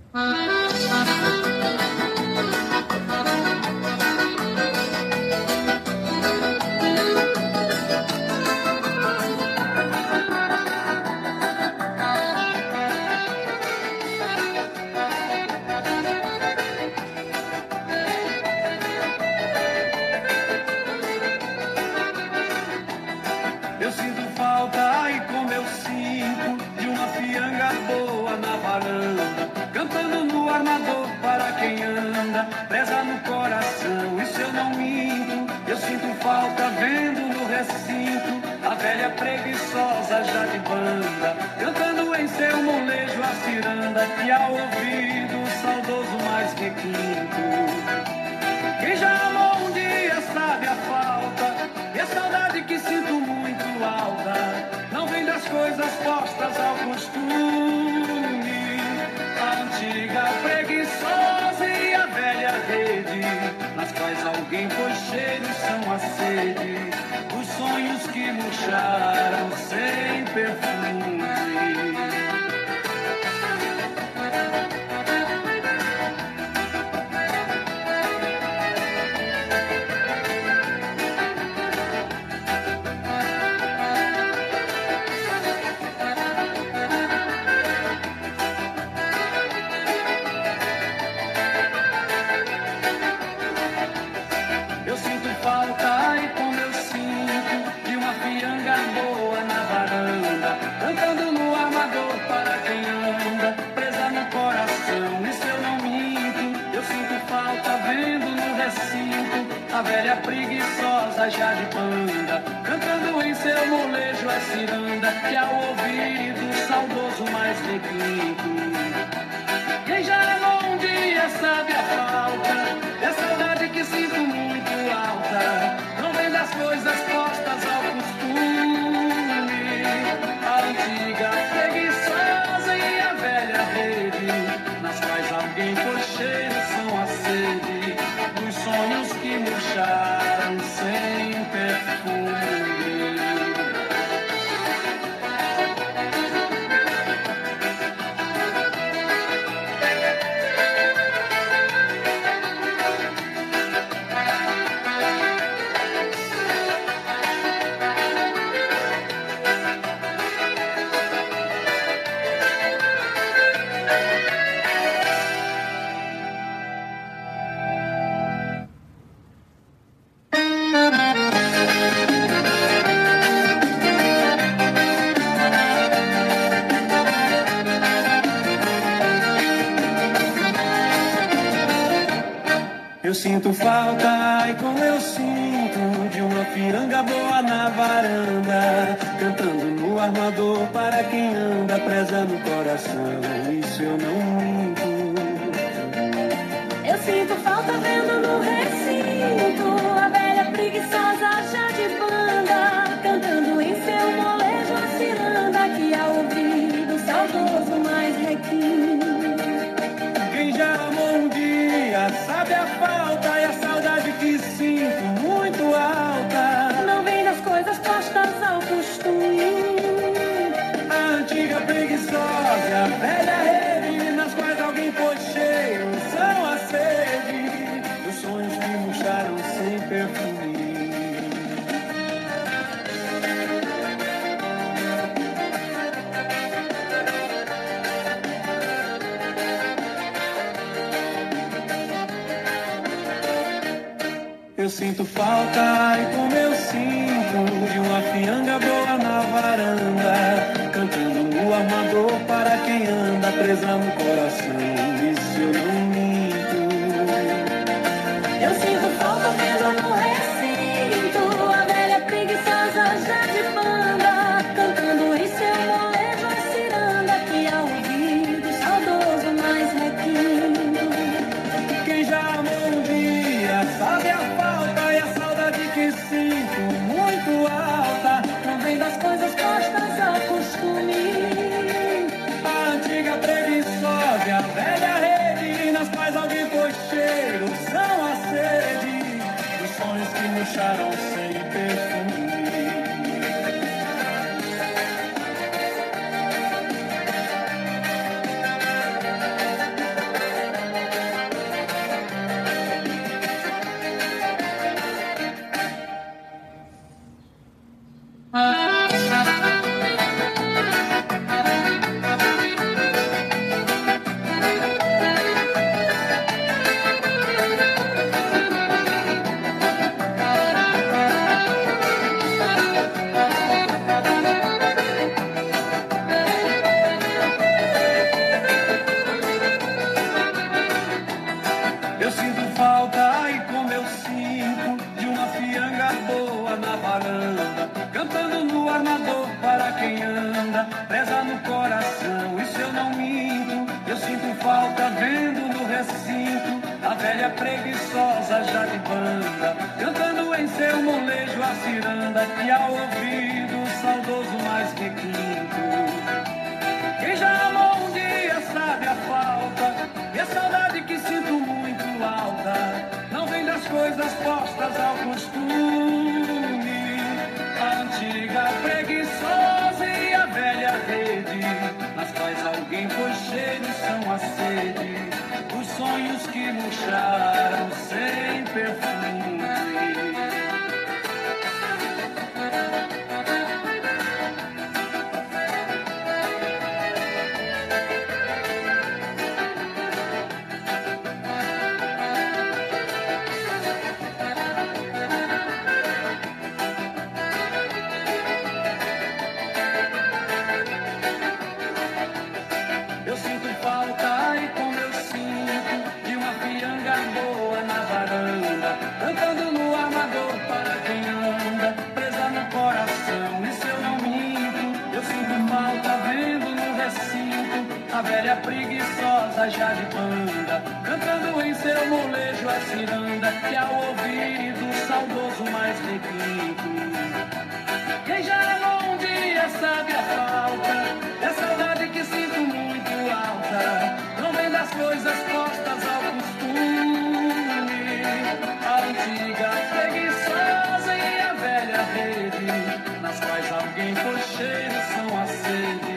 Eu sinto falta, ai como eu sinto, de uma pianga boa na varanda, cantando no armador para quem anda, presa no coração, isso eu não minto. Eu sinto falta vendo no recinto a velha preguiçosa já de banda, cantando em seu molejo a ciranda, e ao ouvido o saudoso mais requinto. Quem já amou um dia sabe a falta, e a saudade que sinto muito alta não vem das coisas postas ao costume. A antiga preguiçosa e a velha rede, nas quais alguém pôs cheiros são a sede, os sonhos que murcharam sem perfume. A velha preguiçosa já de banda, cantando em seu molejo a ciranda, que ao ouvido o saudoso mais requinto. Quem já amou um dia sabe a falta, é a saudade que sinto muito alta, não vem das coisas postas ao costume. A antiga preguiçosa e a velha rede, nas quais alguém pôs cheiro são a sede, sonhos que murcharam sem perfume. Eu sinto falta, ai como eu sinto, de uma piranga boa na varanda, cantando no armador para quem anda, presa no coração, isso eu não minto. Eu sinto falta vendo no recinto a velha preguiçosa já de banda, cantando em seu molejo a ciranda, que ao ouvido o saudoso mais requinto. Quem já amou um dia sabe a falta, e a saudade que sinto muito alta não vem das coisas postas ao costume. A antiga preguiçosa, a velha rede, nas quais alguém pôs cheiro são a sede, os sonhos que murcharam sem perfume. Eu sinto falta, ai como eu sinto, de uma pianga boa na varanda, cantando no armador para quem anda, presa no coração, isso eu não minto. Eu sinto falta vendo no recinto a velha preguiçosa já de banda, cantando em seu molejo a ciranda, que ao ouvido o saudoso mais requinto. Quem já amou um dia sabe a falta, e a saudade que sinto muito alta não vem das coisas postas ao costume. A antiga preguiçosa e a velha rede, nas quais alguém pôs cheiro são a sede, os sonhos que murcharam sem perfume. velha preguiçosa já de banda, cantando em seu molejo a ciranda, que ao ouvido o saudoso mais requinto. Quem já amou um dia sabe a falta, e a saudade que sinto muito alta, não vem das coisas postas ao costume. A antiga preguiçosa e a velha rede, nas quais alguém pôs cheio são a sede, os sonhos que murcharam sem perfume. Eu sinto falta e como eu sinto de uma pianga boa na varanda, cantando no amador para quem anda, presa no coração, isso eu não minto. Eu sinto falta vendo no recinto a velha preguiçosa já de banda, cantando em seu molejo a ciranda, que ao ouvido o saudoso mais requinto. Quem já amou um dia sabe a falta, é saudade que sinto muito alta, não vem das coisas postas ao costume. A antiga preguiçosa e a velha rede, nas quais alguém pôs cheiro são a sede,